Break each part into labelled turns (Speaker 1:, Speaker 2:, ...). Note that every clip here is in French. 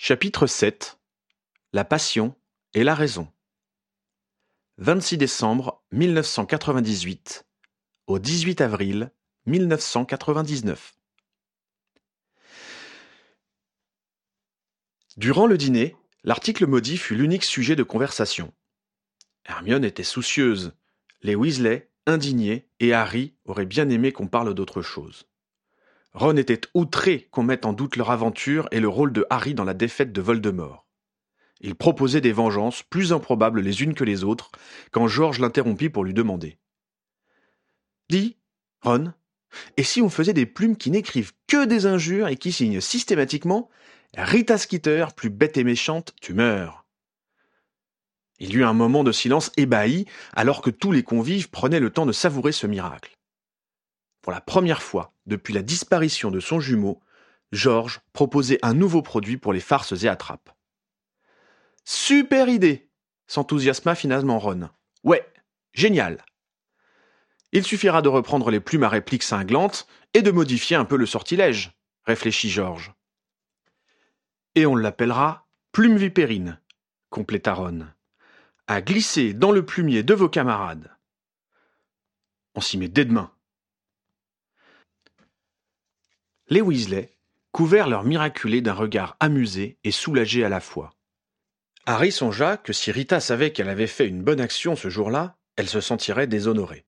Speaker 1: Chapitre 7 La passion et la raison 26 décembre 1998 au 18 avril 1999. Durant le dîner, l'article maudit fut l'unique sujet de conversation. Hermione était soucieuse, les Weasley, indignés, et Harry aurait bien aimé qu'on parle d'autre chose. Ron était outré qu'on mette en doute leur aventure et le rôle de Harry dans la défaite de Voldemort. Il proposait des vengeances plus improbables les unes que les autres, quand George l'interrompit pour lui demander. « Dis, Ron, et si on faisait des plumes qui n'écrivent que des injures et qui signent systématiquement « Rita Skeeter, plus bête et méchante, tu meurs ». Il y eut un moment de silence ébahi, alors que tous les convives prenaient le temps de savourer ce miracle. Pour la première fois depuis la disparition de son jumeau, George proposait un nouveau produit pour les farces et attrapes. « Super idée !» s'enthousiasma finalement Ron. « Ouais, génial !» Il suffira de reprendre les plumes à réplique cinglantes et de modifier un peu le sortilège, réfléchit George. « Et on l'appellera plume vipérine », compléta Ron. « À glisser dans le plumier de vos camarades. » On s'y met dès demain. Les Weasley couvrent leur miraculé d'un regard amusé et soulagé à la fois. Harry songea que si Rita savait qu'elle avait fait une bonne action ce jour-là, elle se sentirait déshonorée.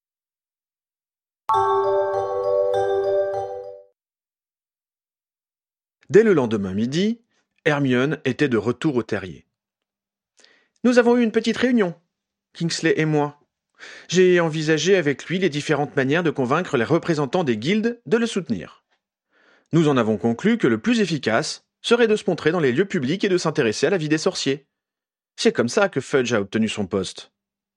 Speaker 1: Dès le lendemain midi, Hermione était de retour au terrier. « Nous avons eu une petite réunion, Kingsley et moi. J'ai envisagé avec lui les différentes manières de convaincre les représentants des guildes de le soutenir. Nous en avons conclu que le plus efficace serait de se montrer dans les lieux publics et de s'intéresser à la vie des sorciers. C'est comme ça que Fudge a obtenu son poste. »«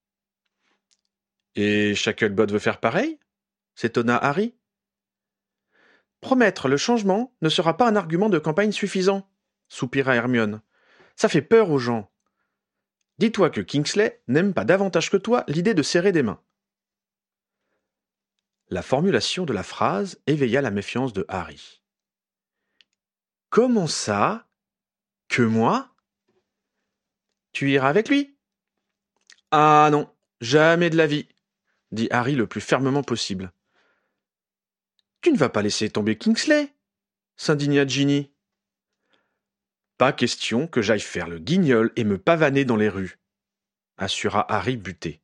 Speaker 1: Et Shacklebolt veut faire pareil ?» s'étonna Harry. « Promettre le changement ne sera pas un argument de campagne suffisant, soupira Hermione. Ça fait peur aux gens. Dis-toi que Kingsley n'aime pas davantage que toi l'idée de serrer des mains. » La formulation de la phrase éveilla la méfiance de Harry. « Comment ça ? Que moi ? Tu iras avec lui ? » ?»« Ah non, jamais de la vie, » dit Harry le plus fermement possible. « Tu ne vas pas laisser tomber Kingsley ?» s'indigna Ginny. « Pas question que j'aille faire le guignol et me pavaner dans les rues, » assura Harry buté.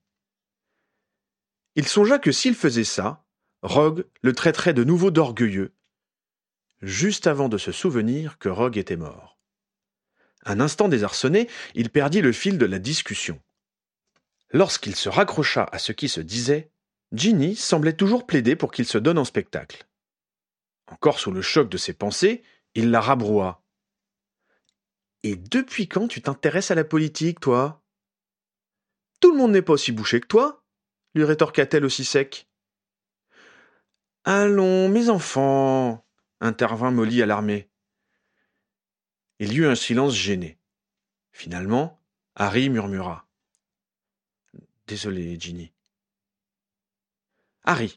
Speaker 1: Il songea que s'il faisait ça, Rogue le traiterait de nouveau d'orgueilleux, juste avant de se souvenir que Rogue était mort. Un instant désarçonné, il perdit le fil de la discussion. Lorsqu'il se raccrocha à ce qui se disait, Ginny semblait toujours plaider pour qu'il se donne en spectacle. Encore sous le choc de ses pensées, il la rabroua. « Et depuis quand tu t'intéresses à la politique, toi ? » ?»« Tout le monde n'est pas aussi bouché que toi, » lui rétorqua-t-elle aussi sec. « Allons, mes enfants, » intervint Molly alarmée. Il y eut un silence gêné. Finalement, Harry murmura. « Désolé, Ginny. »« Harry, »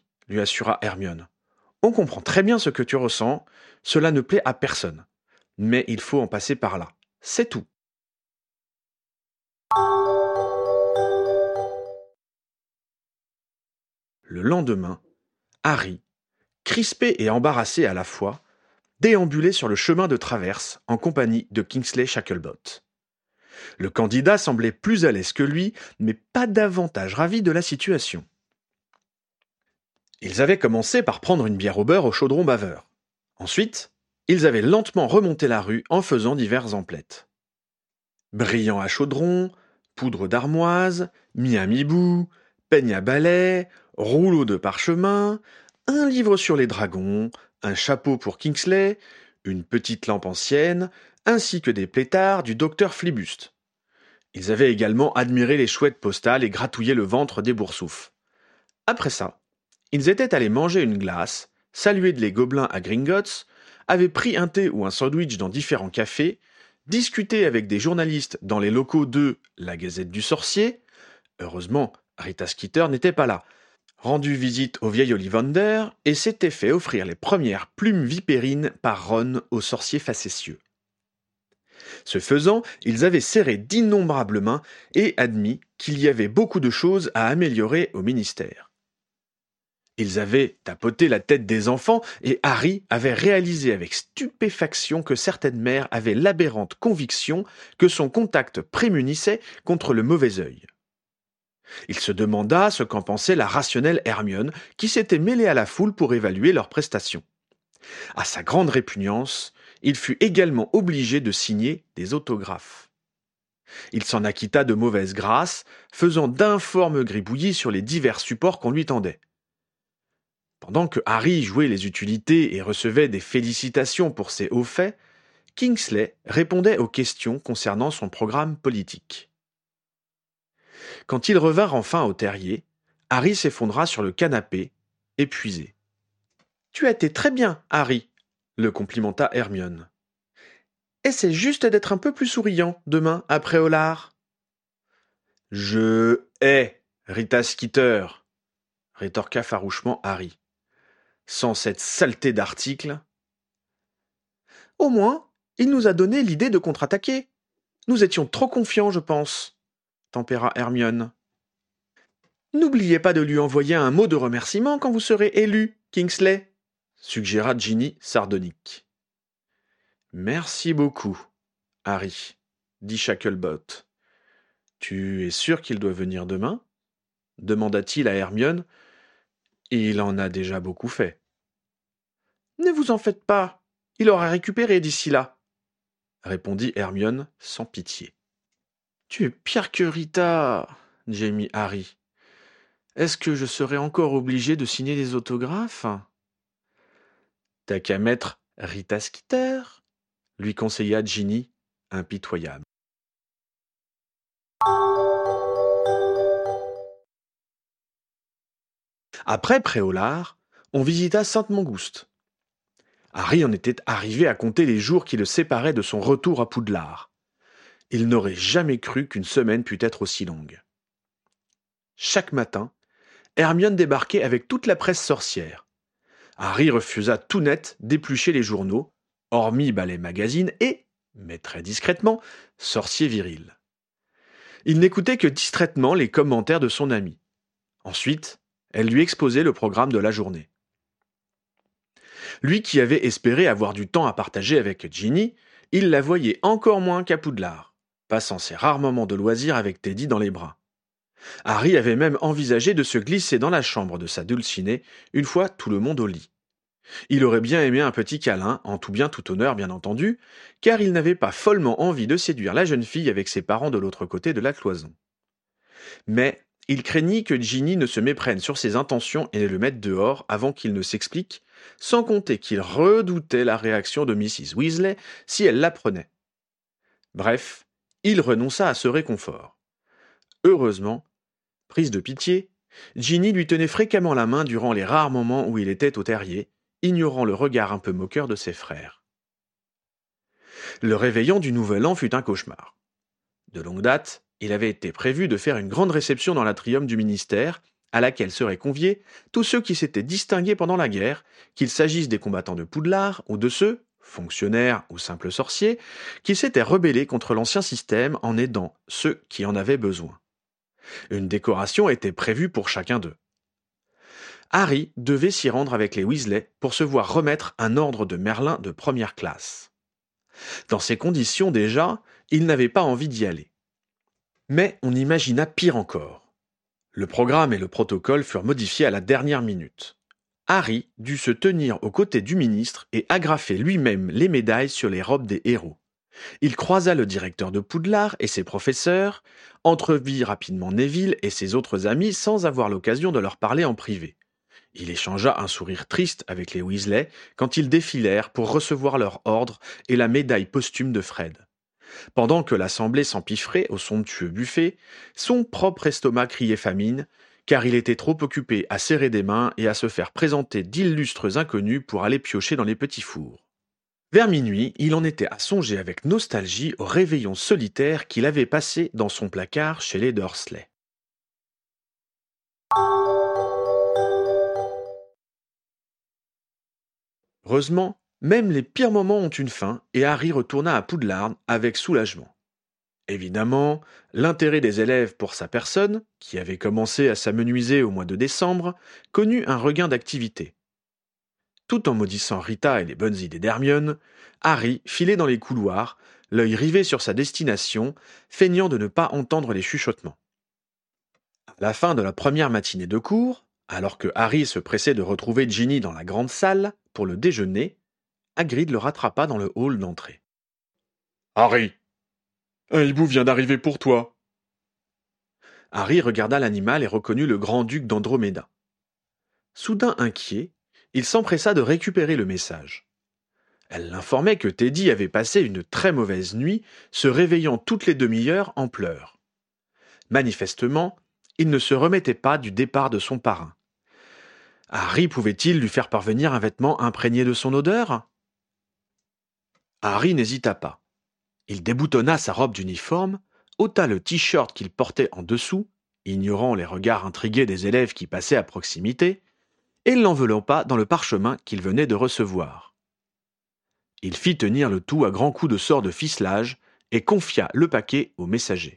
Speaker 1: lui assura Hermione, « on comprend très bien ce que tu ressens, cela ne plaît à personne. Mais il faut en passer par là. C'est tout. » Le lendemain, Harry, crispé et embarrassé à la fois, déambulait sur le chemin de traverse en compagnie de Kingsley Shacklebolt. Le candidat semblait plus à l'aise que lui, mais pas davantage ravi de la situation. Ils avaient commencé par prendre une bière au beurre au chaudron baveur. Ensuite, ils avaient lentement remonté la rue en faisant divers emplettes. Brillant à chaudron, poudre d'armoise, miamibou, peigne à balai, rouleau de parchemin, un livre sur les dragons, un chapeau pour Kingsley, une petite lampe ancienne, ainsi que des pétards du docteur Flibuste. Ils avaient également admiré les chouettes postales et gratouillé le ventre des boursoufs. Après ça, ils étaient allés manger une glace, saluer les gobelins à Gringotts, avaient pris un thé ou un sandwich dans différents cafés, discuté avec des journalistes dans les locaux de La Gazette du Sorcier, heureusement Rita Skeeter n'était pas là, rendu visite au vieil Ollivander et s'était fait offrir les premières plumes vipérines par Ron au sorcier facétieux. Ce faisant, ils avaient serré d'innombrables mains et admis qu'il y avait beaucoup de choses à améliorer au ministère. Ils avaient tapoté la tête des enfants et Harry avait réalisé avec stupéfaction que certaines mères avaient l'aberrante conviction que son contact prémunissait contre le mauvais œil. Il se demanda ce qu'en pensait la rationnelle Hermione, qui s'était mêlée à la foule pour évaluer leurs prestations. À sa grande répugnance, il fut également obligé de signer des autographes. Il s'en acquitta de mauvaise grâce, faisant d'informes gribouillis sur les divers supports qu'on lui tendait. Pendant que Harry jouait les utilités et recevait des félicitations pour ses hauts faits, Kingsley répondait aux questions concernant son programme politique. Quand ils revinrent enfin au terrier, Harry s'effondra sur le canapé, épuisé. « Tu as été très bien, Harry », le complimenta Hermione. « Essaie juste d'être un peu plus souriant demain après Hollard. »« Je hais Rita Skeeter », rétorqua farouchement Harry. « Sans cette saleté d'article. »« Au moins, il nous a donné l'idée de contre-attaquer. Nous étions trop confiants, je pense, tempéra Hermione. « N'oubliez pas de lui envoyer un mot de remerciement quand vous serez élu, Kingsley, suggéra Ginny sardonique. « Merci beaucoup, Harry, dit Shacklebolt. « Tu es sûr qu'il doit venir demain ?» demanda-t-il à Hermione. « Il en a déjà beaucoup fait. »« Ne vous en faites pas, il aura récupéré d'ici là, » répondit Hermione sans pitié. « Tu es pire que Rita, » gémit Harry. « Est-ce que je serai encore obligé de signer des autographes ?»« T'as qu'à mettre Rita Skeeter ?» lui conseilla Ginny, impitoyable. Après Préolard, on visita Sainte-Mangouste. Harry en était arrivé à compter les jours qui le séparaient de son retour à Poudlard. Il n'aurait jamais cru qu'une semaine pût être aussi longue. Chaque matin, Hermione débarquait avec toute la presse sorcière. Harry refusa tout net d'éplucher les journaux, hormis Ballet Magazine et, mais très discrètement, Sorcier Viril. Il n'écoutait que distraitement les commentaires de son ami. Ensuite, elle lui exposait le programme de la journée. Lui qui avait espéré avoir du temps à partager avec Ginny, il la voyait encore moins qu'à Poudlard, passant ses rares moments de loisir avec Teddy dans les bras. Harry avait même envisagé de se glisser dans la chambre de sa Dulcinée une fois tout le monde au lit. Il aurait bien aimé un petit câlin, en tout bien tout honneur bien entendu, car il n'avait pas follement envie de séduire la jeune fille avec ses parents de l'autre côté de la cloison. Mais il craignit que Ginny ne se méprenne sur ses intentions et ne le mette dehors avant qu'il ne s'explique, sans compter qu'il redoutait la réaction de Mrs. Weasley si elle l'apprenait. Bref, il renonça à ce réconfort. Heureusement, prise de pitié, Ginny lui tenait fréquemment la main durant les rares moments où il était au terrier, ignorant le regard un peu moqueur de ses frères. Le réveillon du Nouvel An fut un cauchemar. De longue date, il avait été prévu de faire une grande réception dans l'atrium du ministère, à laquelle seraient conviés tous ceux qui s'étaient distingués pendant la guerre, qu'il s'agisse des combattants de Poudlard ou de ceux, fonctionnaires ou simples sorciers, qui s'étaient rebellés contre l'ancien système en aidant ceux qui en avaient besoin. Une décoration était prévue pour chacun d'eux. Harry devait s'y rendre avec les Weasley pour se voir remettre un ordre de Merlin de première classe. Dans ces conditions déjà, il n'avait pas envie d'y aller. Mais on imagina pire encore. Le programme et le protocole furent modifiés à la dernière minute. Harry dut se tenir aux côtés du ministre et agrafer lui-même les médailles sur les robes des héros. Il croisa le directeur de Poudlard et ses professeurs, entrevit rapidement Neville et ses autres amis sans avoir l'occasion de leur parler en privé. Il échangea un sourire triste avec les Weasley quand ils défilèrent pour recevoir leur ordre et la médaille posthume de Fred. Pendant que l'assemblée s'empiffrait au somptueux buffet, son propre estomac criait famine, car il était trop occupé à serrer des mains et à se faire présenter d'illustres inconnus pour aller piocher dans les petits fours. Vers minuit, il en était à songer avec nostalgie au réveillon solitaire qu'il avait passé dans son placard chez les Dursley. Heureusement, Même les pires moments ont une fin, et Harry retourna à Poudlard avec soulagement. Évidemment, l'intérêt des élèves pour sa personne, qui avait commencé à s'amenuiser au mois de décembre, connut un regain d'activité. Tout en maudissant Rita et les bonnes idées d'Hermione, Harry filait dans les couloirs, l'œil rivé sur sa destination, feignant de ne pas entendre les chuchotements. À la fin de la première matinée de cours, alors que Harry se pressait de retrouver Ginny dans la grande salle pour le déjeuner, Hagrid le rattrapa dans le hall d'entrée. « Harry, un hibou vient d'arriver pour toi. » Harry regarda l'animal et reconnut le grand-duc d'Androméda. Soudain inquiet, il s'empressa de récupérer le message. Elle l'informait que Teddy avait passé une très mauvaise nuit, se réveillant toutes les demi-heures en pleurs. Manifestement, il ne se remettait pas du départ de son parrain. Harry pouvait-il lui faire parvenir un vêtement imprégné de son odeur ? Harry n'hésita pas. Il déboutonna sa robe d'uniforme, ôta le t-shirt qu'il portait en dessous, ignorant les regards intrigués des élèves qui passaient à proximité, et l'enveloppa dans le parchemin qu'il venait de recevoir. Il fit tenir le tout à grands coups de sort de ficelage et confia le paquet au messager.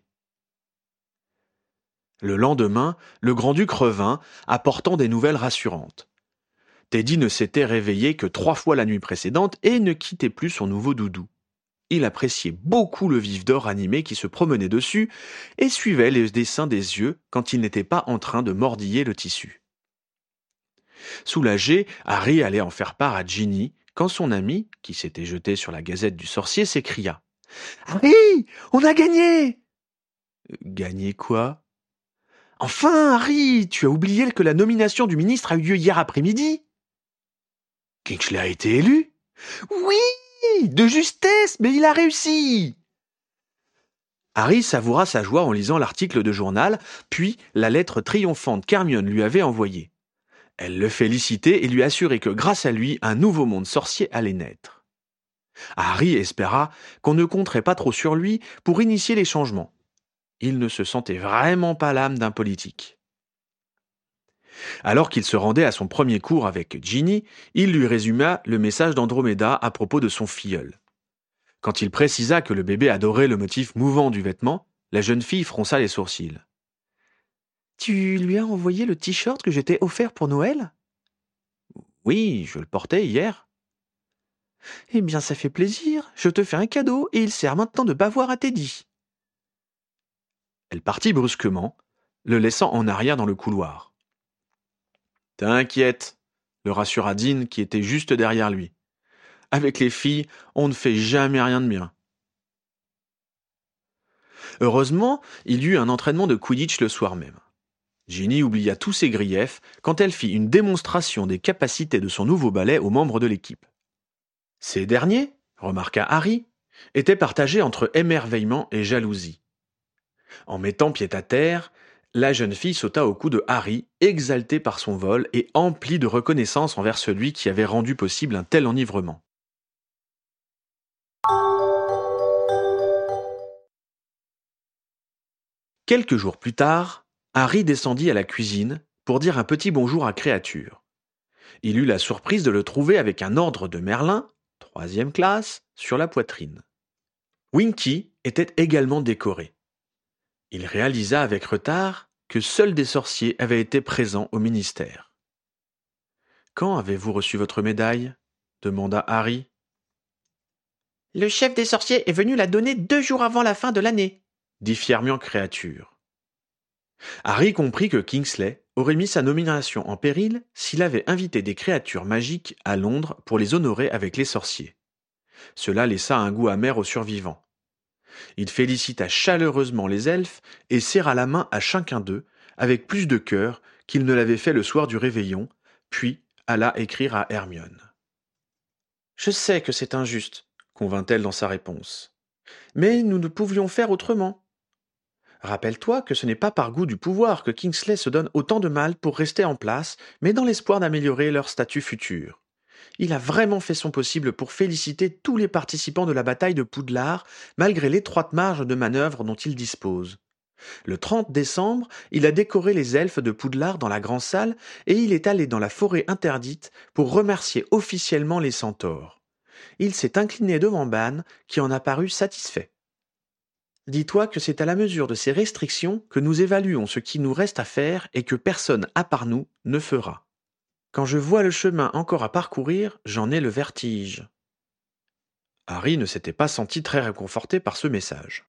Speaker 1: Le lendemain, le grand-duc revint, apportant des nouvelles rassurantes. Teddy ne s'était réveillé que 3 fois la nuit précédente et ne quittait plus son nouveau doudou. Il appréciait beaucoup le vif d'or animé qui se promenait dessus et suivait les dessins des yeux quand il n'était pas en train de mordiller le tissu. Soulagé, Harry allait en faire part à Ginny quand son ami, qui s'était jeté sur la gazette du sorcier, s'écria « Harry, on a gagné !»« Gagné quoi ?»« Enfin, Harry, tu as oublié que la nomination du ministre a eu lieu hier après-midi ?»« Kingsley a été élu ?»« Oui, de justesse, mais il a réussi !» Harry savoura sa joie en lisant l'article de journal, puis la lettre triomphante qu'Hermione lui avait envoyée. Elle le félicitait et lui assurait que grâce à lui, un nouveau monde sorcier allait naître. Harry espéra qu'on ne compterait pas trop sur lui pour initier les changements. Il ne se sentait vraiment pas l'âme d'un politique. Alors qu'il se rendait à son premier cours avec Ginny, il lui résuma le message d'Androméda à propos de son filleul. Quand il précisa que le bébé adorait le motif mouvant du vêtement, la jeune fille fronça les sourcils. « Tu lui as envoyé le t-shirt que j'étais offert pour Noël ?»« Oui, je le portais hier. »« Eh bien, ça fait plaisir. Je te fais un cadeau et il sert maintenant de bavoir à Teddy. » Elle partit brusquement, le laissant en arrière dans le couloir. « T'inquiète, » le rassura Dean qui était juste derrière lui. « Avec les filles, on ne fait jamais rien de bien. » Heureusement, il y eut un entraînement de Quidditch le soir même. Ginny oublia tous ses griefs quand elle fit une démonstration des capacités de son nouveau balai aux membres de l'équipe. Ces derniers, remarqua Harry, étaient partagés entre émerveillement et jalousie. En mettant pied à terre, la jeune fille sauta au cou de Harry, exaltée par son vol et emplie de reconnaissance envers celui qui avait rendu possible un tel enivrement. Quelques jours plus tard, Harry descendit à la cuisine pour dire un petit bonjour à Créature. Il eut la surprise de le trouver avec un ordre de Merlin, 3e classe, sur la poitrine. Winky était également décoré. Il réalisa avec retard que seuls des sorciers avaient été présents au ministère. « Quand avez-vous reçu votre médaille ?» demanda Harry. « Le chef des sorciers est venu la donner 2 jours avant la fin de l'année, » dit fièrement Créature. Harry comprit que Kingsley aurait mis sa nomination en péril s'il avait invité des créatures magiques à Londres pour les honorer avec les sorciers. Cela laissa un goût amer aux survivants. Il félicita chaleureusement les elfes et serra la main à chacun d'eux, avec plus de cœur qu'il ne l'avait fait le soir du réveillon, puis alla écrire à Hermione. « Je sais que c'est injuste, » convint-elle dans sa réponse. « Mais nous ne pouvions faire autrement. Rappelle-toi que ce n'est pas par goût du pouvoir que Kingsley se donne autant de mal pour rester en place, mais dans l'espoir d'améliorer leur statut futur. Il a vraiment fait son possible pour féliciter tous les participants de la bataille de Poudlard, malgré l'étroite marge de manœuvre dont il dispose. Le 30 décembre, il a décoré les elfes de Poudlard dans la grande salle et il est allé dans la forêt interdite pour remercier officiellement les centaures. Il s'est incliné devant Ban, qui en a paru satisfait. Dis-toi que c'est à la mesure de ces restrictions que nous évaluons ce qui nous reste à faire et que personne à part nous ne fera. Quand je vois le chemin encore à parcourir, j'en ai le vertige. Harry ne s'était pas senti très réconforté par ce message.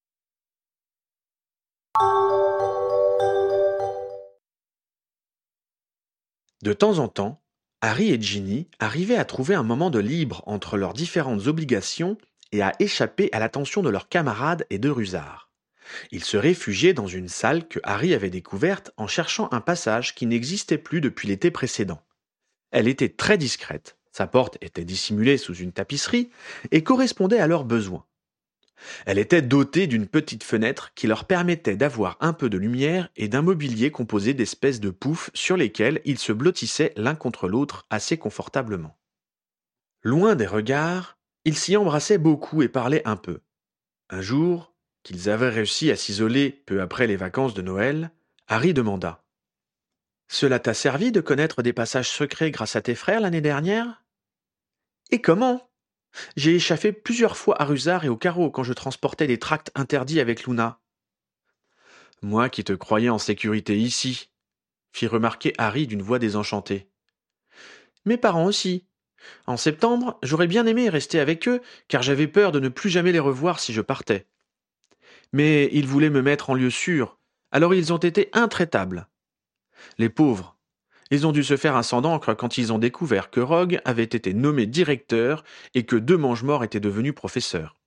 Speaker 1: De temps en temps, Harry et Ginny arrivaient à trouver un moment de libre entre leurs différentes obligations et à échapper à l'attention de leurs camarades et de rusards. Ils se réfugiaient dans une salle que Harry avait découverte en cherchant un passage qui n'existait plus depuis l'été précédent. Elle était très discrète, sa porte était dissimulée sous une tapisserie et correspondait à leurs besoins. Elle était dotée d'une petite fenêtre qui leur permettait d'avoir un peu de lumière et d'un mobilier composé d'espèces de poufs sur lesquels ils se blottissaient l'un contre l'autre assez confortablement. Loin des regards, ils s'y embrassaient beaucoup et parlaient un peu. Un jour, qu'ils avaient réussi à s'isoler peu après les vacances de Noël, Harry demanda: Cela t'a servi de connaître des passages secrets grâce à tes frères l'année dernière? Et comment? J'ai échappé plusieurs fois à Rusard et au carreau quand je transportais des tracts interdits avec Luna. Moi qui te croyais en sécurité ici, fit remarquer Harry d'une voix désenchantée. Mes parents aussi. En septembre, j'aurais bien aimé rester avec eux, car j'avais peur de ne plus jamais les revoir si je partais. Mais ils voulaient me mettre en lieu sûr, alors ils ont été intraitables. Les pauvres. Ils ont dû se faire un sang d'encre quand ils ont découvert que Rogue avait été nommé directeur et que deux mange-morts étaient devenus professeurs.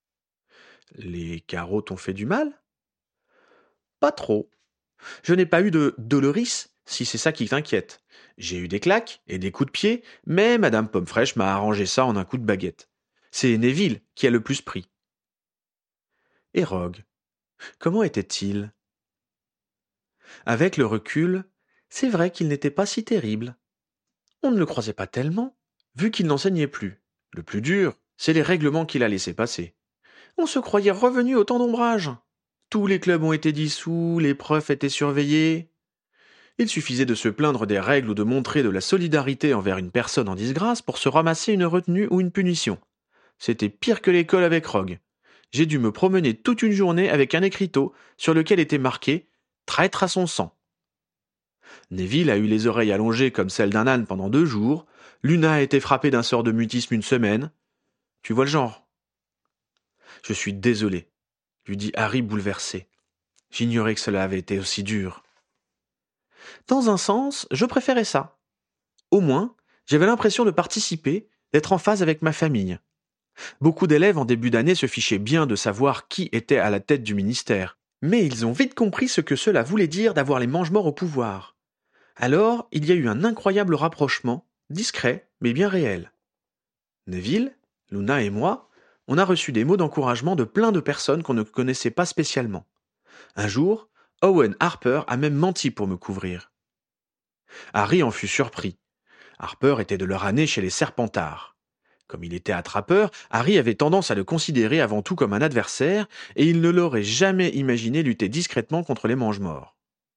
Speaker 1: Les carreaux t'ont fait du mal? Pas trop. Je n'ai pas eu de doloris, si c'est ça qui t'inquiète. J'ai eu des claques et des coups de pied, mais Madame Pommefraîche m'a arrangé ça en un coup de baguette. C'est Neville qui a le plus pris. Et Rogue, comment était-il? Avec le recul, c'est vrai qu'il n'était pas si terrible. On ne le croisait pas tellement, vu qu'il n'enseignait plus. Le plus dur, c'est les règlements qu'il a laissés passer. On se croyait revenu au temps d'ombrage. Tous les clubs ont été dissous, les profs étaient surveillés. Il suffisait de se plaindre des règles ou de montrer de la solidarité envers une personne en disgrâce pour se ramasser une retenue ou une punition. C'était pire que l'école avec Rogue. J'ai dû me promener toute une journée avec un écriteau sur lequel était marqué Traître à son sang. Neville a eu les oreilles allongées comme celles d'un âne pendant 2 jours. Luna a été frappée d'un sort de mutisme une semaine. Tu vois le genre? Je suis désolé, lui dit Harry bouleversé. J'ignorais que cela avait été aussi dur. Dans un sens, je préférais ça. Au moins, j'avais l'impression de participer, d'être en phase avec ma famille. Beaucoup d'élèves en début d'année se fichaient bien de savoir qui était à la tête du ministère. Mais ils ont vite compris ce que cela voulait dire d'avoir les mange-morts au pouvoir. Alors, il y a eu un incroyable rapprochement, discret, mais bien réel. Neville, Luna et moi, on a reçu des mots d'encouragement de plein de personnes qu'on ne connaissait pas spécialement. Un jour, Owen Harper a même menti pour me couvrir. Harry en fut surpris. Harper était de leur année chez les Serpentards. Comme il était attrapeur, Harry avait tendance à le considérer avant tout comme un adversaire, et il ne l'aurait jamais imaginé lutter discrètement contre les mange-morts.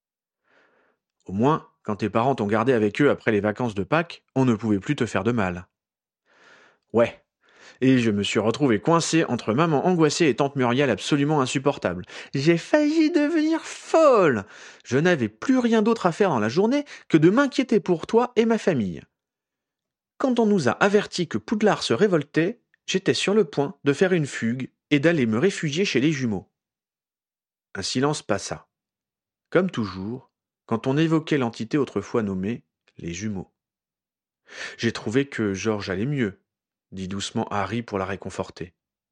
Speaker 1: Au moins, quand tes parents t'ont gardé avec eux après les vacances de Pâques, on ne pouvait plus te faire de mal. Ouais. Et je me suis retrouvé coincé entre maman angoissée et tante Muriel absolument insupportable. J'ai failli devenir folle. Je n'avais plus rien d'autre à faire dans la journée que de m'inquiéter pour toi et ma famille. Quand on nous a avertis que Poudlard se révoltait, j'étais sur le point de faire une fugue et d'aller me réfugier chez les jumeaux. Un silence passa. Comme toujours, quand on évoquait l'entité autrefois nommée les jumeaux. J'ai trouvé que George allait mieux, dit doucement Harry pour la réconforter.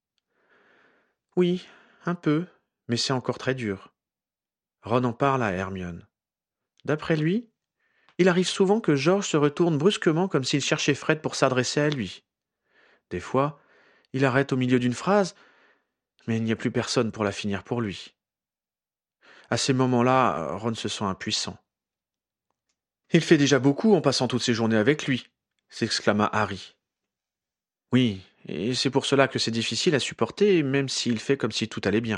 Speaker 1: Oui, un peu, mais c'est encore très dur. Ron en parle à Hermione. D'après lui, il arrive souvent que George se retourne brusquement comme s'il cherchait Fred pour s'adresser à lui. Des fois, il arrête au milieu d'une phrase, mais il n'y a plus personne pour la finir pour lui. À ces moments-là, Ron se sent impuissant. Il fait déjà beaucoup en passant toutes ses journées avec lui, s'exclama Harry. Oui, et c'est pour cela que c'est difficile à supporter, même s'il fait comme si tout allait bien.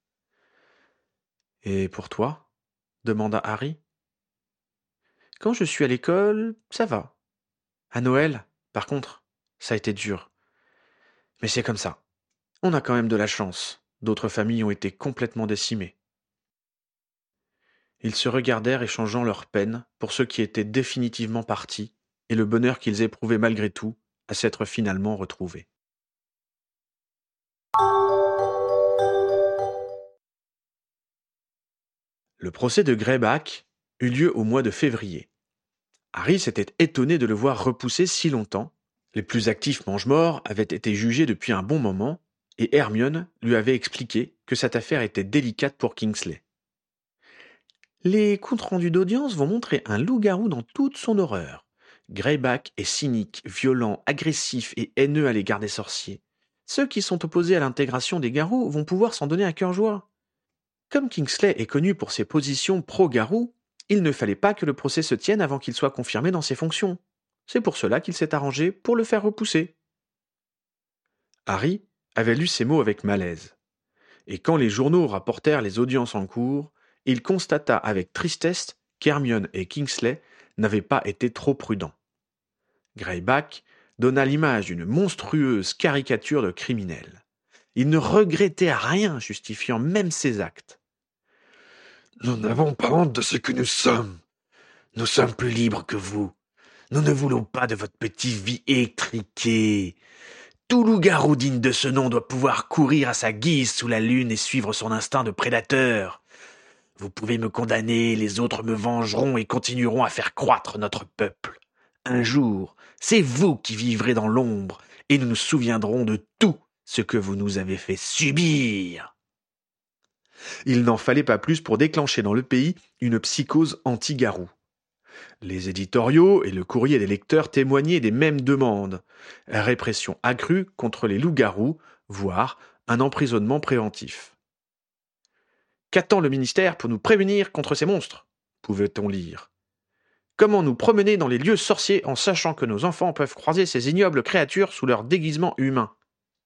Speaker 1: Et pour toi? Demanda Harry. Quand je suis à l'école, ça va. À Noël, par contre, ça a été dur. Mais c'est comme ça. On a quand même de la chance. D'autres familles ont été complètement décimées. Ils se regardèrent échangeant leurs peines pour ceux qui étaient définitivement partis et le bonheur qu'ils éprouvaient malgré tout à s'être finalement retrouvés. Le procès de Greyback eut lieu au mois de février. Harry s'était étonné de le voir repousser si longtemps. Les plus actifs mange-morts avaient été jugés depuis un bon moment, et Hermione lui avait expliqué que cette affaire était délicate pour Kingsley. Les comptes rendus d'audience vont montrer un loup-garou dans toute son horreur. Greyback est cynique, violent, agressif et haineux à l'égard des sorciers. Ceux qui sont opposés à l'intégration des garous vont pouvoir s'en donner à cœur joie. Comme Kingsley est connu pour ses positions pro-garou, il ne fallait pas que le procès se tienne avant qu'il soit confirmé dans ses fonctions. C'est pour cela qu'il s'est arrangé pour le faire repousser. Harry avait lu ces mots avec malaise. Et quand les journaux rapportèrent les audiences en cours, il constata avec tristesse qu'Hermione et Kingsley n'avaient pas été trop prudents. Greyback donna l'image d'une monstrueuse caricature de criminel. Il ne regrettait rien, justifiant même ses actes.
Speaker 2: Nous n'avons pas honte de ce que nous sommes. Nous sommes plus libres que vous. Nous ne voulons pas de votre petite vie étriquée. Tout loup-garou digne de ce nom doit pouvoir courir à sa guise sous la lune et suivre son instinct de prédateur. Vous pouvez me condamner, les autres me vengeront et continueront à faire croître notre peuple. Un jour, c'est vous qui vivrez dans l'ombre et nous nous souviendrons de tout ce que vous nous avez fait subir.
Speaker 1: Il n'en fallait pas plus pour déclencher dans le pays une psychose anti-garou. Les éditoriaux et le courrier des lecteurs témoignaient des mêmes demandes. Répression accrue contre les loups-garous, voire un emprisonnement préventif. Qu'attend le ministère pour nous prémunir contre ces monstres ? Pouvait-on lire. Comment nous promener dans les lieux sorciers en sachant que nos enfants peuvent croiser ces ignobles créatures sous leur déguisement humain ?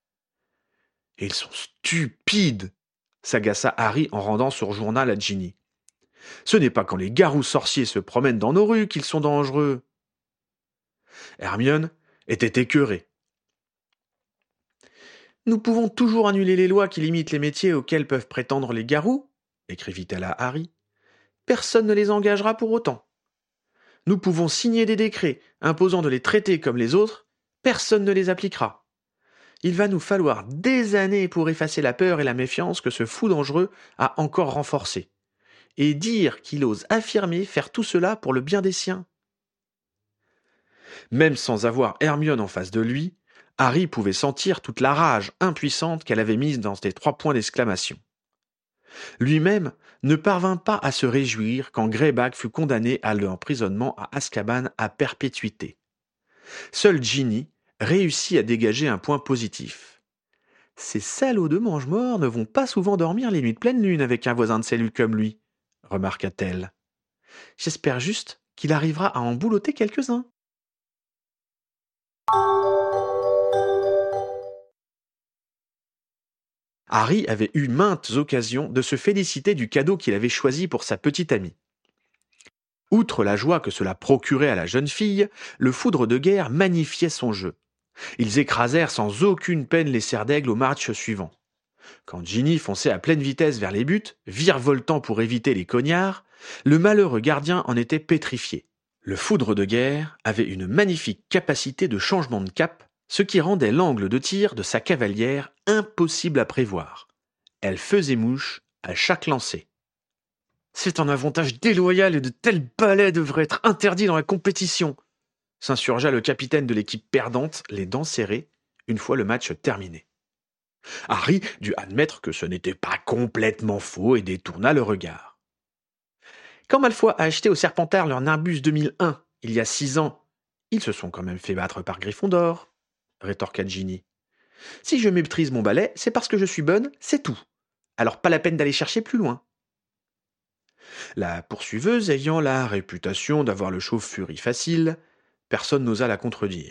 Speaker 1: Ils sont stupides, s'agaça Harry en rendant son journal à Ginny. Ce n'est pas quand les garous sorciers se promènent dans nos rues qu'ils sont dangereux. Hermione était écœurée. Nous pouvons toujours annuler les lois qui limitent les métiers auxquels peuvent prétendre les garous, écrivit-elle à Harry. Personne ne les engagera pour autant. Nous pouvons signer des décrets imposant de les traiter comme les autres, personne ne les appliquera. Il va nous falloir des années pour effacer la peur et la méfiance que ce fou dangereux a encore renforcées. Et dire qu'il ose affirmer faire tout cela pour le bien des siens. Même sans avoir Hermione en face de lui, Harry pouvait sentir toute la rage impuissante qu'elle avait mise dans ses 3 points d'exclamation. Lui-même ne parvint pas à se réjouir quand Greyback fut condamné à l'emprisonnement à Azkaban à perpétuité. Seule Ginny réussit à dégager un point positif. Ces salauds de mange-morts ne vont pas souvent dormir les nuits de pleine lune avec un voisin de cellule comme lui, remarqua-t-elle. J'espère juste qu'il arrivera à en boulotter quelques-uns. Harry avait eu maintes occasions de se féliciter du cadeau qu'il avait choisi pour sa petite amie. Outre la joie que cela procurait à la jeune fille, le foudre de guerre magnifiait son jeu. Ils écrasèrent sans aucune peine les serres d'aigle au match suivant. Quand Ginny fonçait à pleine vitesse vers les buts, virevoltant pour éviter les cognards, le malheureux gardien en était pétrifié. Le foudre de guerre avait une magnifique capacité de changement de cap, ce qui rendait l'angle de tir de sa cavalière impossible à prévoir. Elle faisait mouche à chaque lancer. C'est un avantage déloyal et de tels balais devraient être interdits dans la compétition, s'insurgea le capitaine de l'équipe perdante, les dents serrées, une fois le match terminé. Harry dut admettre que ce n'était pas complètement faux et détourna le regard. Quand Malfoy a acheté aux Serpentards leur Nimbus 2001, il y a 6 ans, ils se sont quand même fait battre par Gryffondor, rétorqua Ginny. Si je maîtrise mon balai, c'est parce que je suis bonne, c'est tout. Alors pas la peine d'aller chercher plus loin. La poursuiveuse ayant la réputation d'avoir le chauffe-furie facile, personne n'osa la contredire.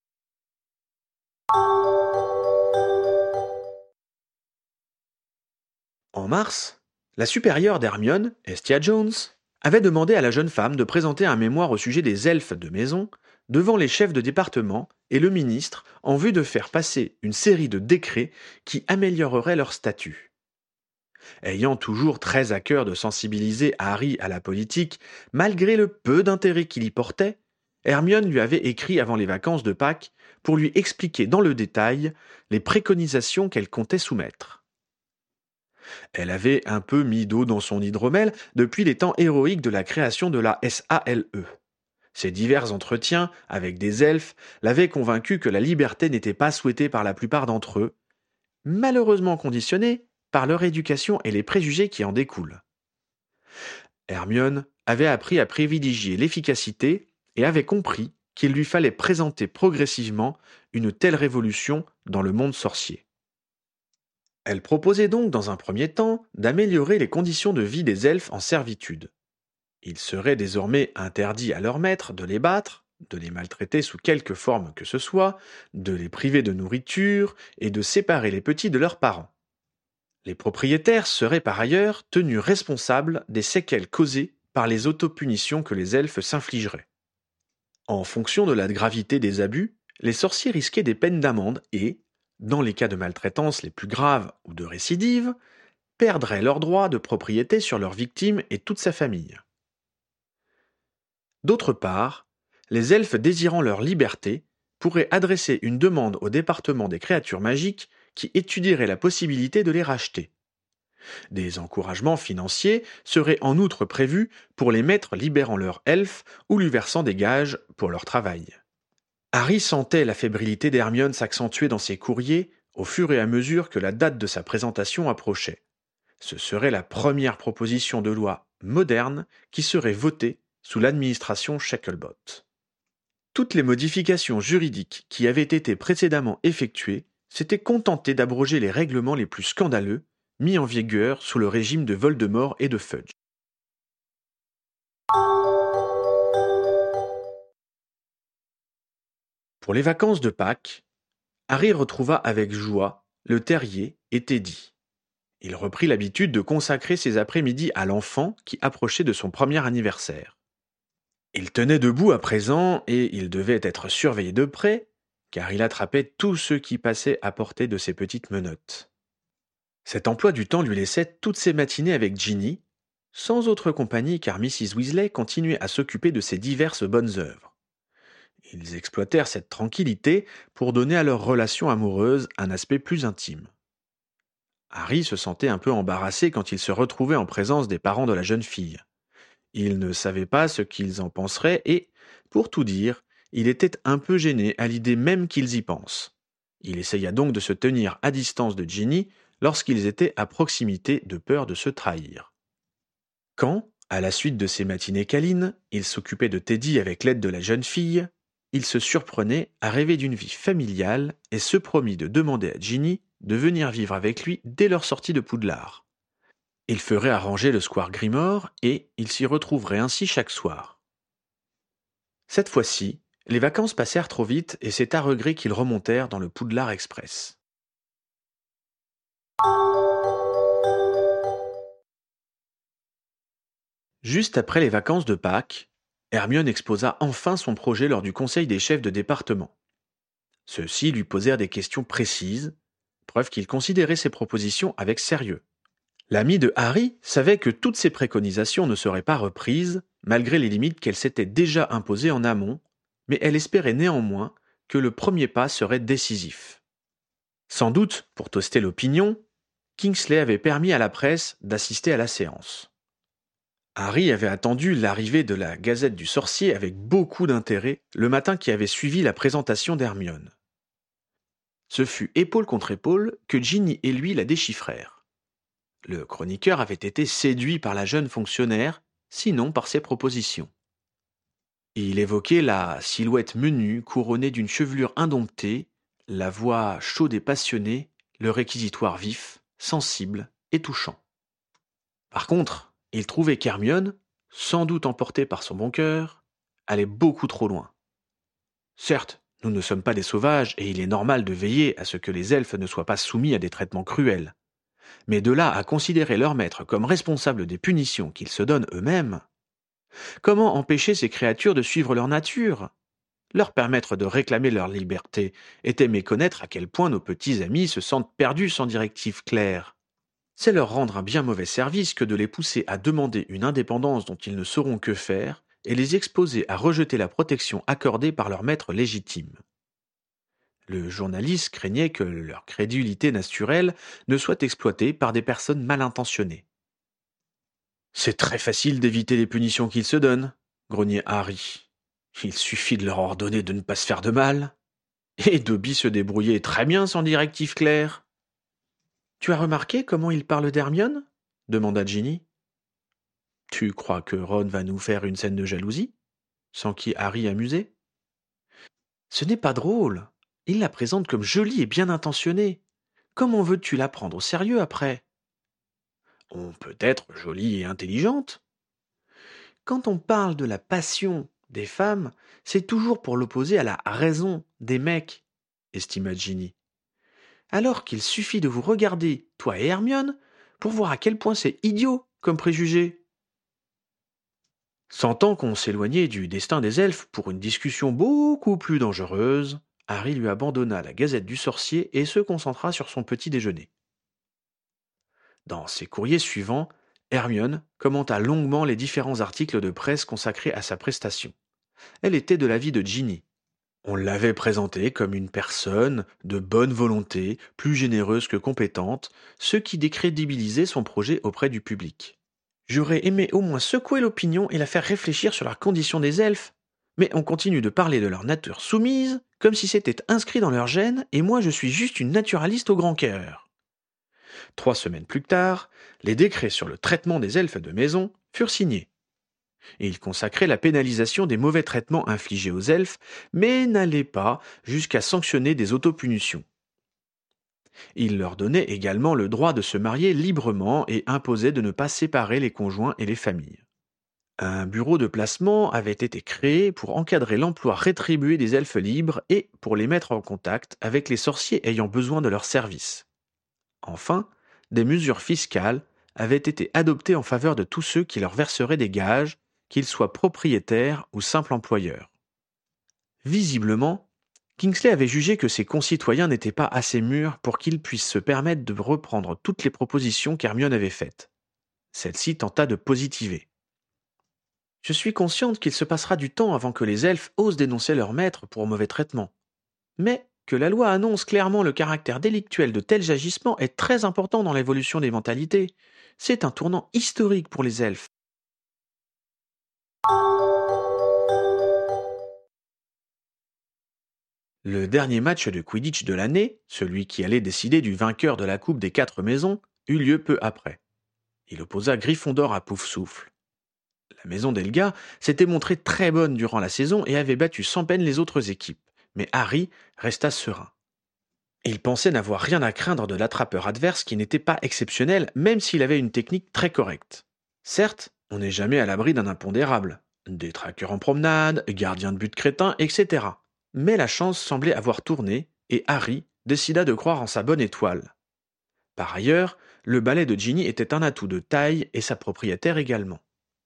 Speaker 1: En mars, la supérieure d'Hermione, Hestia Jones, avait demandé à la jeune femme de présenter un mémoire au sujet des elfes de maison devant les chefs de département et le ministre en vue de faire passer une série de décrets qui amélioreraient leur statut. Ayant toujours très à cœur de sensibiliser Harry à la politique, malgré le peu d'intérêt qu'il y portait, Hermione lui avait écrit avant les vacances de Pâques pour lui expliquer dans le détail les préconisations qu'elle comptait soumettre. Elle avait un peu mis d'eau dans son hydromel depuis les temps héroïques de la création de la SALE. Ses divers entretiens avec des elfes l'avaient convaincu que la liberté n'était pas souhaitée par la plupart d'entre eux, malheureusement conditionnée par leur éducation et les préjugés qui en découlent. Hermione avait appris à privilégier l'efficacité et avait compris qu'il lui fallait présenter progressivement une telle révolution dans le monde sorcier. Elle proposait donc dans un premier temps d'améliorer les conditions de vie des elfes en servitude. Il serait désormais interdit à leurs maîtres de les battre, de les maltraiter sous quelque forme que ce soit, de les priver de nourriture et de séparer les petits de leurs parents. Les propriétaires seraient par ailleurs tenus responsables des séquelles causées par les autopunitions que les elfes s'infligeraient. En fonction de la gravité des abus, les sorciers risquaient des peines d'amende et, dans les cas de maltraitance les plus graves ou de récidive, perdraient leur droit de propriété sur leur victime et toute sa famille. D'autre part, les elfes désirant leur liberté pourraient adresser une demande au département des créatures magiques qui étudierait la possibilité de les racheter. Des encouragements financiers seraient en outre prévus pour les maîtres libérant leurs elfes ou lui versant des gages pour leur travail. Harry sentait la fébrilité d'Hermione s'accentuer dans ses courriers au fur et à mesure que la date de sa présentation approchait. Ce serait la première proposition de loi moderne qui serait votée sous l'administration Shacklebolt. Toutes les modifications juridiques qui avaient été précédemment effectuées s'étaient contentées d'abroger les règlements les plus scandaleux mis en vigueur sous le régime de Voldemort et de Fudge. Pour les vacances de Pâques, Harry retrouva avec joie le terrier et Teddy. Il reprit l'habitude de consacrer ses après-midi à l'enfant qui approchait de son premier anniversaire. Il tenait debout à présent et il devait être surveillé de près, car il attrapait tous ceux qui passaient à portée de ses petites menottes. Cet emploi du temps lui laissait toutes ses matinées avec Ginny, sans autre compagnie car Mrs. Weasley continuait à s'occuper de ses diverses bonnes œuvres. Ils exploitèrent cette tranquillité pour donner à leur relation amoureuse un aspect plus intime. Harry se sentait un peu embarrassé quand il se retrouvait en présence des parents de la jeune fille. Il ne savait pas ce qu'ils en penseraient et, pour tout dire, il était un peu gêné à l'idée même qu'ils y pensent. Il essaya donc de se tenir à distance de Ginny lorsqu'ils étaient à proximité de peur de se trahir. Quand, à la suite de ces matinées câlines, il s'occupait de Teddy avec l'aide de la jeune fille, il se surprenait à rêver d'une vie familiale et se promit de demander à Ginny de venir vivre avec lui dès leur sortie de Poudlard. Il ferait arranger le square Grimore et ils s'y retrouveraient ainsi chaque soir. Cette fois-ci, les vacances passèrent trop vite et c'est à regret qu'ils remontèrent dans le Poudlard Express. Juste après les vacances de Pâques, Hermione exposa enfin son projet lors du conseil des chefs de département. Ceux-ci lui posèrent des questions précises, preuve qu'il considérait ses propositions avec sérieux. L'ami de Harry savait que toutes ses préconisations ne seraient pas reprises, malgré les limites qu'elle s'était déjà imposées en amont, mais elle espérait néanmoins que le premier pas serait décisif. Sans doute, pour toaster l'opinion, Kingsley avait permis à la presse d'assister à la séance. Harry avait attendu l'arrivée de la Gazette du Sorcier avec beaucoup d'intérêt le matin qui avait suivi la présentation d'Hermione. Ce fut épaule contre épaule que Ginny et lui la déchiffrèrent. Le chroniqueur avait été séduit par la jeune fonctionnaire, sinon par ses propositions. Il évoquait la silhouette menue couronnée d'une chevelure indomptée, la voix chaude et passionnée, le réquisitoire vif, sensible et touchant. Par contre, il trouvait qu'Hermione, sans doute emportée par son bon cœur, allait beaucoup trop loin. Certes, nous ne sommes pas des sauvages et il est normal de veiller à ce que les elfes ne soient pas soumis à des traitements cruels. Mais de là à considérer leur maître comme responsable des punitions qu'ils se donnent eux-mêmes, comment empêcher ces créatures de suivre leur nature ? Leur permettre de réclamer leur liberté était méconnaître à quel point nos petits amis se sentent perdus sans directive claire. C'est leur rendre un bien mauvais service que de les pousser à demander une indépendance dont ils ne sauront que faire et les exposer à rejeter la protection accordée par leur maître légitime. Le journaliste craignait que leur crédulité naturelle ne soit exploitée par des personnes mal intentionnées. C'est très facile d'éviter les punitions qu'ils se donnent, grognait Harry. Il suffit de leur ordonner de ne pas se faire de mal. Et Dobby se débrouillait très bien sans directive claire. Tu as remarqué comment il parle d'Hermione demanda Ginny. Tu crois que Ron va nous faire une scène de jalousie s'enquit Harry amusé. Ce n'est pas drôle. Il la présente comme jolie et bien intentionnée. Comment veux-tu la prendre au sérieux après? On peut être jolie et intelligente. Quand on parle de la passion des femmes, c'est toujours pour l'opposer à la raison des mecs, estima Ginny. Alors qu'il suffit de vous regarder, toi et Hermione, pour voir à quel point c'est idiot comme préjugé. Sentant qu'on s'éloignait du destin des elfes pour une discussion beaucoup plus dangereuse, Harry lui abandonna la Gazette du Sorcier et se concentra sur son petit déjeuner. Dans ses courriers suivants, Hermione commenta longuement les différents articles de presse consacrés à sa prestation. Elle était de l'avis de Ginny. On l'avait présentée comme une personne de bonne volonté, plus généreuse que compétente, ce qui décrédibilisait son projet auprès du public. J'aurais aimé au moins secouer l'opinion et la faire réfléchir sur la condition des elfes, mais on continue de parler de leur nature soumise, comme si c'était inscrit dans leur gène, et moi je suis juste une naturaliste au grand cœur. 3 semaines plus tard, les décrets sur le traitement des elfes de maison furent signés. Et ils consacraient la pénalisation des mauvais traitements infligés aux elfes, mais n'allaient pas jusqu'à sanctionner des autopunitions. Ils leur donnaient également le droit de se marier librement et imposaient de ne pas séparer les conjoints et les familles. Un bureau de placement avait été créé pour encadrer l'emploi rétribué des elfes libres et pour les mettre en contact avec les sorciers ayant besoin de leurs services. Enfin, des mesures fiscales avaient été adoptées en faveur de tous ceux qui leur verseraient des gages, qu'ils soient propriétaires ou simples employeurs. Visiblement, Kingsley avait jugé que ses concitoyens n'étaient pas assez mûrs pour qu'ils puissent se permettre de reprendre toutes les propositions qu'Hermione avait faites. Celle-ci tenta de positiver. Je suis consciente qu'il se passera du temps avant que les elfes osent dénoncer leur maître pour mauvais traitement. Mais que la loi annonce clairement le caractère délictuel de tels agissements est très important dans l'évolution des mentalités. C'est un tournant historique pour les elfes. Le dernier match de Quidditch de l'année, celui qui allait décider du vainqueur de la Coupe des 4 maisons, eut lieu peu après. Il opposa Gryffondor à Poufsouffle. La maison d'Elga s'était montrée très bonne durant la saison et avait battu sans peine les autres équipes, mais Harry resta serein. Il pensait n'avoir rien à craindre de l'attrapeur adverse qui n'était pas exceptionnel, même s'il avait une technique très correcte. Certes, on n'est jamais à l'abri d'un impondérable. Des traqueurs en promenade, gardiens de but crétins, etc. Mais la chance semblait avoir tourné, et Harry décida de croire en sa bonne étoile. Par ailleurs, le balai de Ginny était un atout de taille et sa propriétaire également.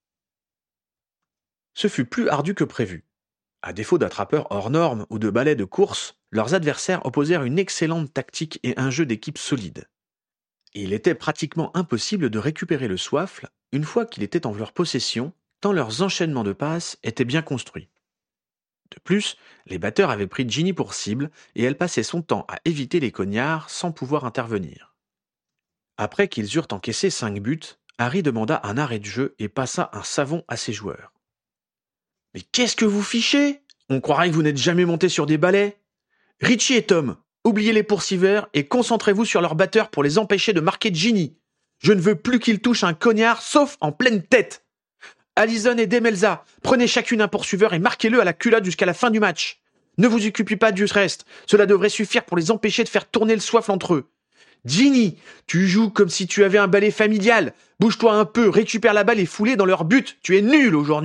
Speaker 1: Ce fut plus ardu que prévu. À défaut d'attrapeurs hors normes ou de balais de course, leurs adversaires opposèrent une excellente tactique et un jeu d'équipe solide. Il était pratiquement impossible de récupérer le soifle une fois qu'il était en leur possession, tant leurs enchaînements de passes étaient bien construits. De plus, les batteurs avaient pris Ginny pour cible et elle passait son temps à éviter les cognards sans pouvoir intervenir. Après qu'ils eurent encaissé 5 buts, Harry demanda un arrêt de jeu et passa un savon à ses joueurs. « Mais qu'est-ce que vous fichez ? On croirait que vous n'êtes jamais montés sur des balais. Richie et Tom, oubliez les poursuiveurs et concentrez-vous sur leurs batteurs pour les empêcher de marquer Ginny. Je ne veux plus qu'ils touchent un cognard, sauf en pleine tête. Alison et Demelza, prenez chacune un poursuiveur et marquez-le à la culotte jusqu'à la fin du match. Ne vous occupez pas du reste, cela devrait suffire pour les empêcher de faire tourner le soifle entre eux. Ginny, tu joues comme si tu avais un balai familial. Bouge-toi un peu, récupère la balle et foulée dans leur but. Tu es nul aujourd'hui. »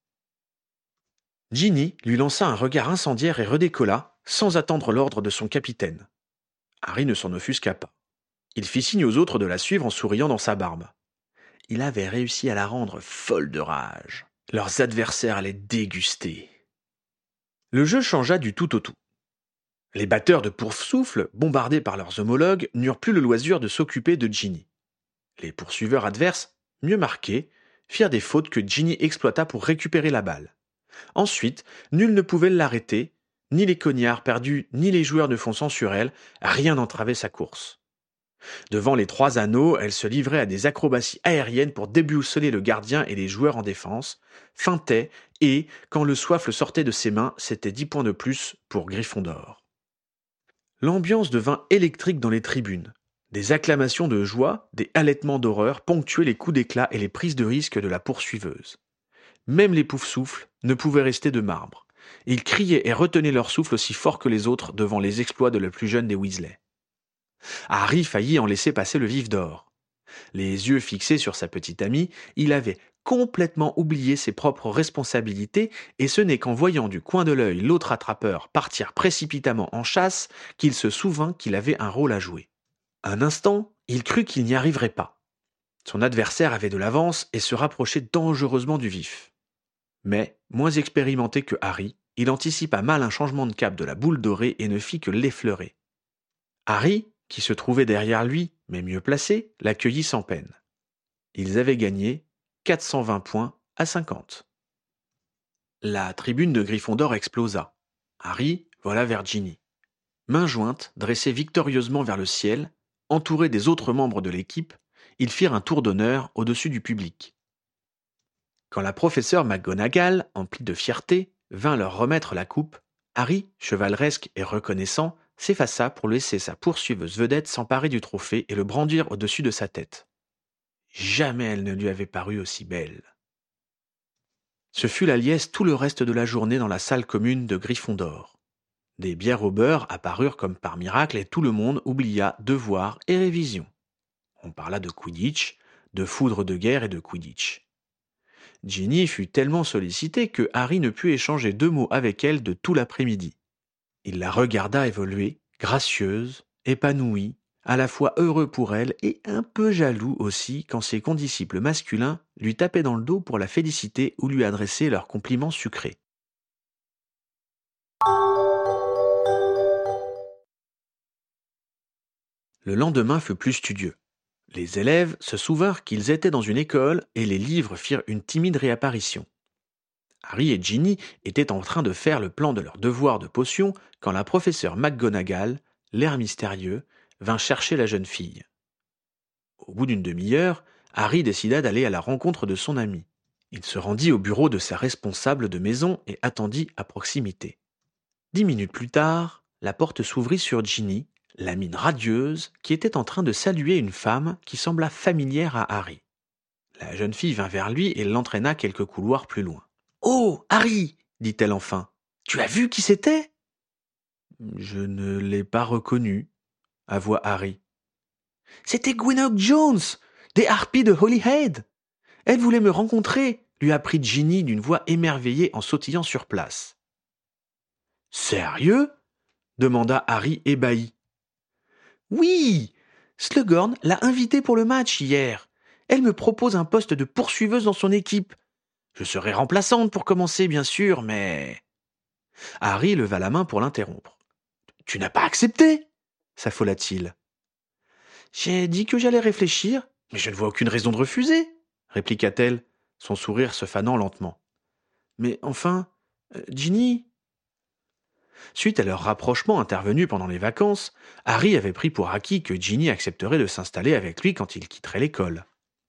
Speaker 1: Ginny lui lança un regard incendiaire et redécolla, sans attendre l'ordre de son capitaine. Harry ne s'en offusqua pas. Il fit signe aux autres de la suivre en souriant dans sa barbe. Il avait réussi à la rendre folle de rage. Leurs adversaires allaient déguster. Le jeu changea du tout au tout. Les batteurs de poursuifle, bombardés par leurs homologues, n'eurent plus le loisir de s'occuper de Ginny. Les poursuiveurs adverses, mieux marqués, firent des fautes que Ginny exploita pour récupérer la balle. Ensuite, nul ne pouvait l'arrêter, ni les cognards perdus, ni les joueurs ne fonçant sur elle, rien n'entravait sa course. Devant les 3 anneaux, elle se livrait à des acrobaties aériennes pour déboussoler le gardien et les joueurs en défense, feintait et, quand le soifle sortait de ses mains, c'était 10 points de plus pour Gryffondor. L'ambiance devint électrique dans les tribunes. Des acclamations de joie, des halètements d'horreur ponctuaient les coups d'éclat et les prises de risque de la poursuiveuse. Même les poufsouffles ne pouvaient rester de marbre. Ils criaient et retenaient leur souffle aussi fort que les autres devant les exploits de la plus jeune des Weasley. Harry faillit en laisser passer le vif d'or. Les yeux fixés sur sa petite amie, il avait complètement oublié ses propres responsabilités et ce n'est qu'en voyant du coin de l'œil l'autre attrapeur partir précipitamment en chasse qu'il se souvint qu'il avait un rôle à jouer. Un instant, il crut qu'il n'y arriverait pas. Son adversaire avait de l'avance et se rapprochait dangereusement du vif. Mais, moins expérimenté que Harry, il anticipa mal un changement de cap de la boule dorée et ne fit que l'effleurer. Harry, qui se trouvait derrière lui, mais mieux placé, l'accueillit sans peine. Ils avaient gagné 420 points à 50. La tribune de Gryffondor explosa. Harry vola vers Ginny. Mains jointes, dressées victorieusement vers le ciel, entourés des autres membres de l'équipe, ils firent un tour d'honneur au-dessus du public. Quand la professeure McGonagall, emplie de fierté, vint leur remettre la coupe, Harry, chevaleresque et reconnaissant, s'effaça pour laisser sa poursuiveuse vedette s'emparer du trophée et le brandir au-dessus de sa tête. Jamais elle ne lui avait paru aussi belle. Ce fut la liesse tout le reste de la journée dans la salle commune de Gryffondor. Des bières au beurre apparurent comme par miracle et tout le monde oublia devoir et révision. On parla de Quidditch, de foudre de guerre et de Quidditch. Ginny fut tellement sollicitée que Harry ne put échanger 2 mots avec elle de tout l'après-midi. Il la regarda évoluer, gracieuse, épanouie, à la fois heureux pour elle et un peu jaloux aussi quand ses condisciples masculins lui tapaient dans le dos pour la féliciter ou lui adresser leurs compliments sucrés. Le lendemain fut plus studieux. Les élèves se souvinrent qu'ils étaient dans une école et les livres firent une timide réapparition. Harry et Ginny étaient en train de faire le plan de leur devoir de potion quand la professeure McGonagall, l'air mystérieux, vint chercher la jeune fille. Au bout d'une demi-heure, Harry décida d'aller à la rencontre de son ami. Il se rendit au bureau de sa responsable de maison et attendit à proximité. 10 minutes plus tard, la porte s'ouvrit sur Ginny, la mine radieuse, qui était en train de saluer une femme qui sembla familière à Harry. La jeune fille vint vers lui et l'entraîna quelques couloirs plus loin. « Oh, Harry !» dit-elle enfin. « Tu as vu qui c'était ?» « Je ne l'ai pas reconnu, » avoua Harry. « C'était Gwenog Jones, des Harpies de Holyhead. Elle voulait me rencontrer, lui apprit Ginny d'une voix émerveillée en sautillant sur place. « Sérieux ?» demanda Harry ébahi. « Oui, Slughorn l'a invitée pour le match hier. Elle me propose un poste de poursuiveuse dans son équipe. Je serai remplaçante pour commencer, bien sûr, mais... » Harry leva la main pour l'interrompre. « Tu n'as pas accepté ?» s'affola-t-il. « J'ai dit que j'allais réfléchir, mais je ne vois aucune raison de refuser, » répliqua-t-elle, son sourire se fanant lentement. « Mais enfin, Ginny... » Suite à leur rapprochement intervenu pendant les vacances, Harry avait pris pour acquis que Ginny accepterait de s'installer avec lui quand il quitterait l'école.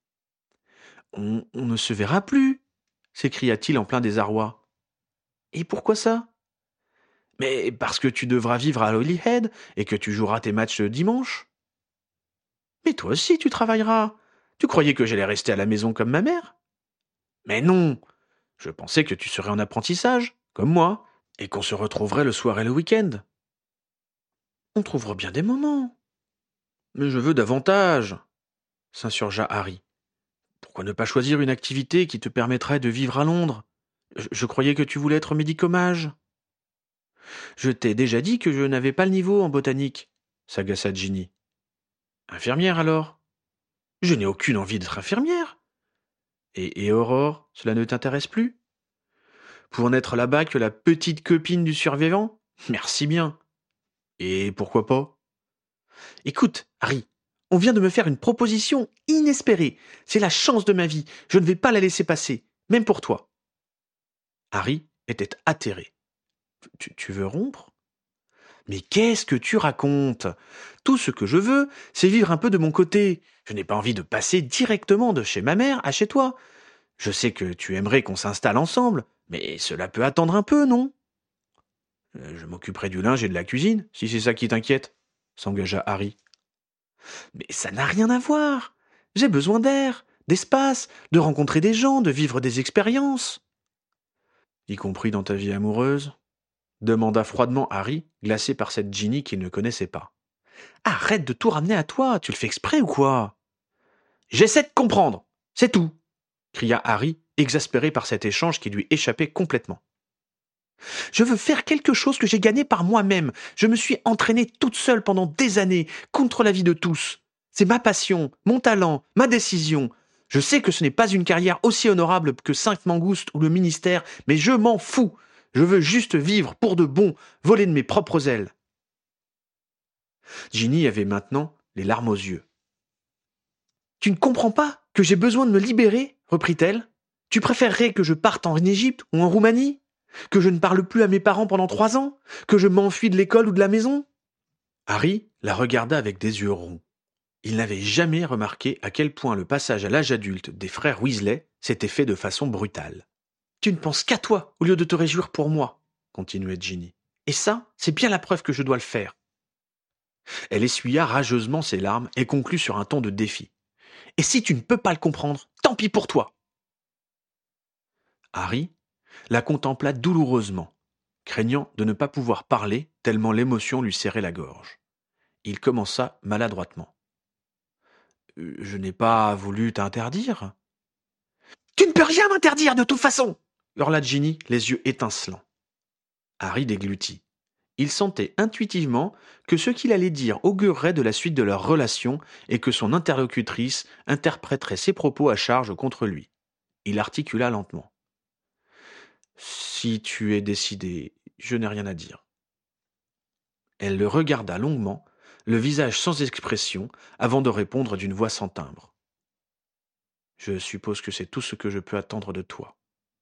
Speaker 1: « On ne se verra plus !» s'écria-t-il en plein désarroi. « Et pourquoi ça ?»« Mais parce que tu devras vivre à Holyhead et que tu joueras tes matchs dimanche. »« Mais toi aussi tu travailleras. Tu croyais que j'allais rester à la maison comme ma mère ?»« Mais non. Je pensais que tu serais en apprentissage, comme moi, et qu'on se retrouverait le soir et le week-end. »« On trouvera bien des moments. »« Mais je veux davantage, » s'insurgea Harry. « Pourquoi ne pas choisir une activité qui te permettrait de vivre à Londres ? Je croyais que tu voulais être médicomage. »« Je t'ai déjà dit que je n'avais pas le niveau en botanique, » s'agaça Ginny. « Infirmière alors ? » ?»« Je n'ai aucune envie d'être infirmière. » Et Aurore, cela ne t'intéresse plus ? Pour n'être là-bas que la petite copine du survivant? Merci bien. Et pourquoi pas? Écoute, Harry, on vient de me faire une proposition inespérée. C'est la chance de ma vie. Je ne vais pas la laisser passer, même pour toi. Harry était atterré. Tu veux rompre? Mais qu'est-ce que tu racontes? Tout ce que je veux, c'est vivre un peu de mon côté. Je n'ai pas envie de passer directement de chez ma mère à chez toi. Je sais que tu aimerais qu'on s'installe ensemble, mais cela peut attendre un peu, non? Je m'occuperai du linge et de la cuisine, si c'est ça qui t'inquiète, s'engagea Harry. Mais ça n'a rien à voir. J'ai besoin d'air, d'espace, de rencontrer des gens, de vivre des expériences. Y compris dans ta vie amoureuse? Demanda froidement Harry, glacé par cette Ginny qu'il ne connaissait pas. Arrête de tout ramener à toi, tu le fais exprès ou quoi? J'essaie de comprendre, c'est tout, cria Harry, exaspéré par cet échange qui lui échappait complètement. Je veux faire quelque chose que j'ai gagné par moi-même. Je me suis entraînée toute seule pendant des années, contre l'avis de tous. C'est ma passion, mon talent, ma décision. Je sais que ce n'est pas une carrière aussi honorable que 5 mangoustes ou le ministère, mais je m'en fous. Je veux juste vivre pour de bon, voler de mes propres ailes. Ginny avait maintenant les larmes aux yeux. Tu ne comprends pas que j'ai besoin de me libérer, reprit-elle. Tu préférerais que je parte en Égypte ou en Roumanie? Que je ne parle plus à mes parents pendant 3 ans? Que je m'enfuis de l'école ou de la maison? Harry la regarda avec des yeux ronds. Il n'avait jamais remarqué à quel point le passage à l'âge adulte des frères Weasley s'était fait de façon brutale. Tu ne penses qu'à toi au lieu de te réjouir pour moi, continuait Ginny. Et ça, c'est bien la preuve que je dois le faire. Elle essuya rageusement ses larmes et conclut sur un ton de défi. Et si tu ne peux pas le comprendre, tant pis pour toi. Harry la contempla douloureusement, craignant de ne pas pouvoir parler tellement l'émotion lui serrait la gorge. Il commença maladroitement. Je n'ai pas voulu t'interdire. Tu ne peux rien m'interdire de toute façon, hurla Ginny, les yeux étincelants. Harry déglutit. Il sentait intuitivement que ce qu'il allait dire augurerait de la suite de leur relation et que son interlocutrice interpréterait ses propos à charge contre lui. Il articula lentement. Si tu es décidé, je n'ai rien à dire. Elle le regarda longuement, le visage sans expression, avant de répondre d'une voix sans timbre. Je suppose que c'est tout ce que je peux attendre de toi.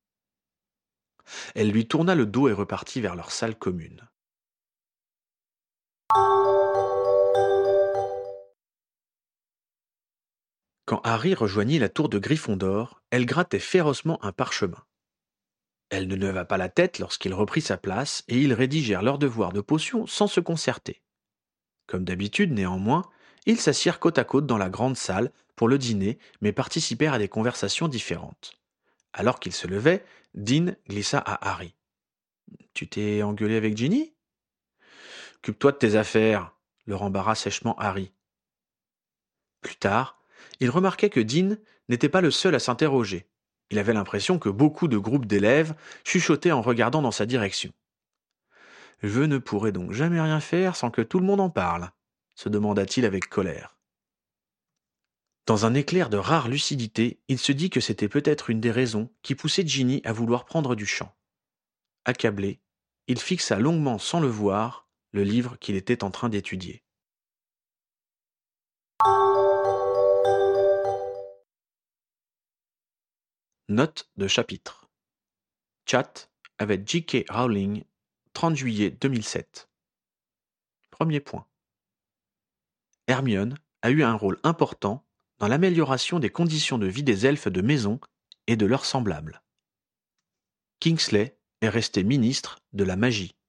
Speaker 1: Elle lui tourna le dos et repartit vers leur salle commune. Quand Harry rejoignit la tour de Gryffondor, elle grattait férocement un parchemin. Elle ne leva pas la tête lorsqu'il reprit sa place et ils rédigèrent leur devoir de potion sans se concerter. Comme d'habitude, néanmoins, ils s'assirent côte à côte dans la grande salle pour le dîner, mais participèrent à des conversations différentes. Alors qu'il se levait, Dean glissa à Harry. « Tu t'es engueulé avec Ginny ?»« Occupe-toi de tes affaires, » le rembara sèchement Harry. Plus tard, il remarquait que Dean n'était pas le seul à s'interroger. Il avait l'impression que beaucoup de groupes d'élèves chuchotaient en regardant dans sa direction. « Je ne pourrai donc jamais rien faire sans que tout le monde en parle, » se demanda-t-il avec colère. Dans un éclair de rare lucidité, il se dit que c'était peut-être une des raisons qui poussait Ginny à vouloir prendre du champ. Accablé, il fixa longuement sans le voir le livre qu'il était en train d'étudier. Note de chapitre. Chat avec J.K. Rowling, 30 juillet 2007. Premier point. Hermione a eu un rôle important dans l'amélioration des conditions de vie des elfes de maison et de leurs semblables. Kingsley est resté ministre de la magie.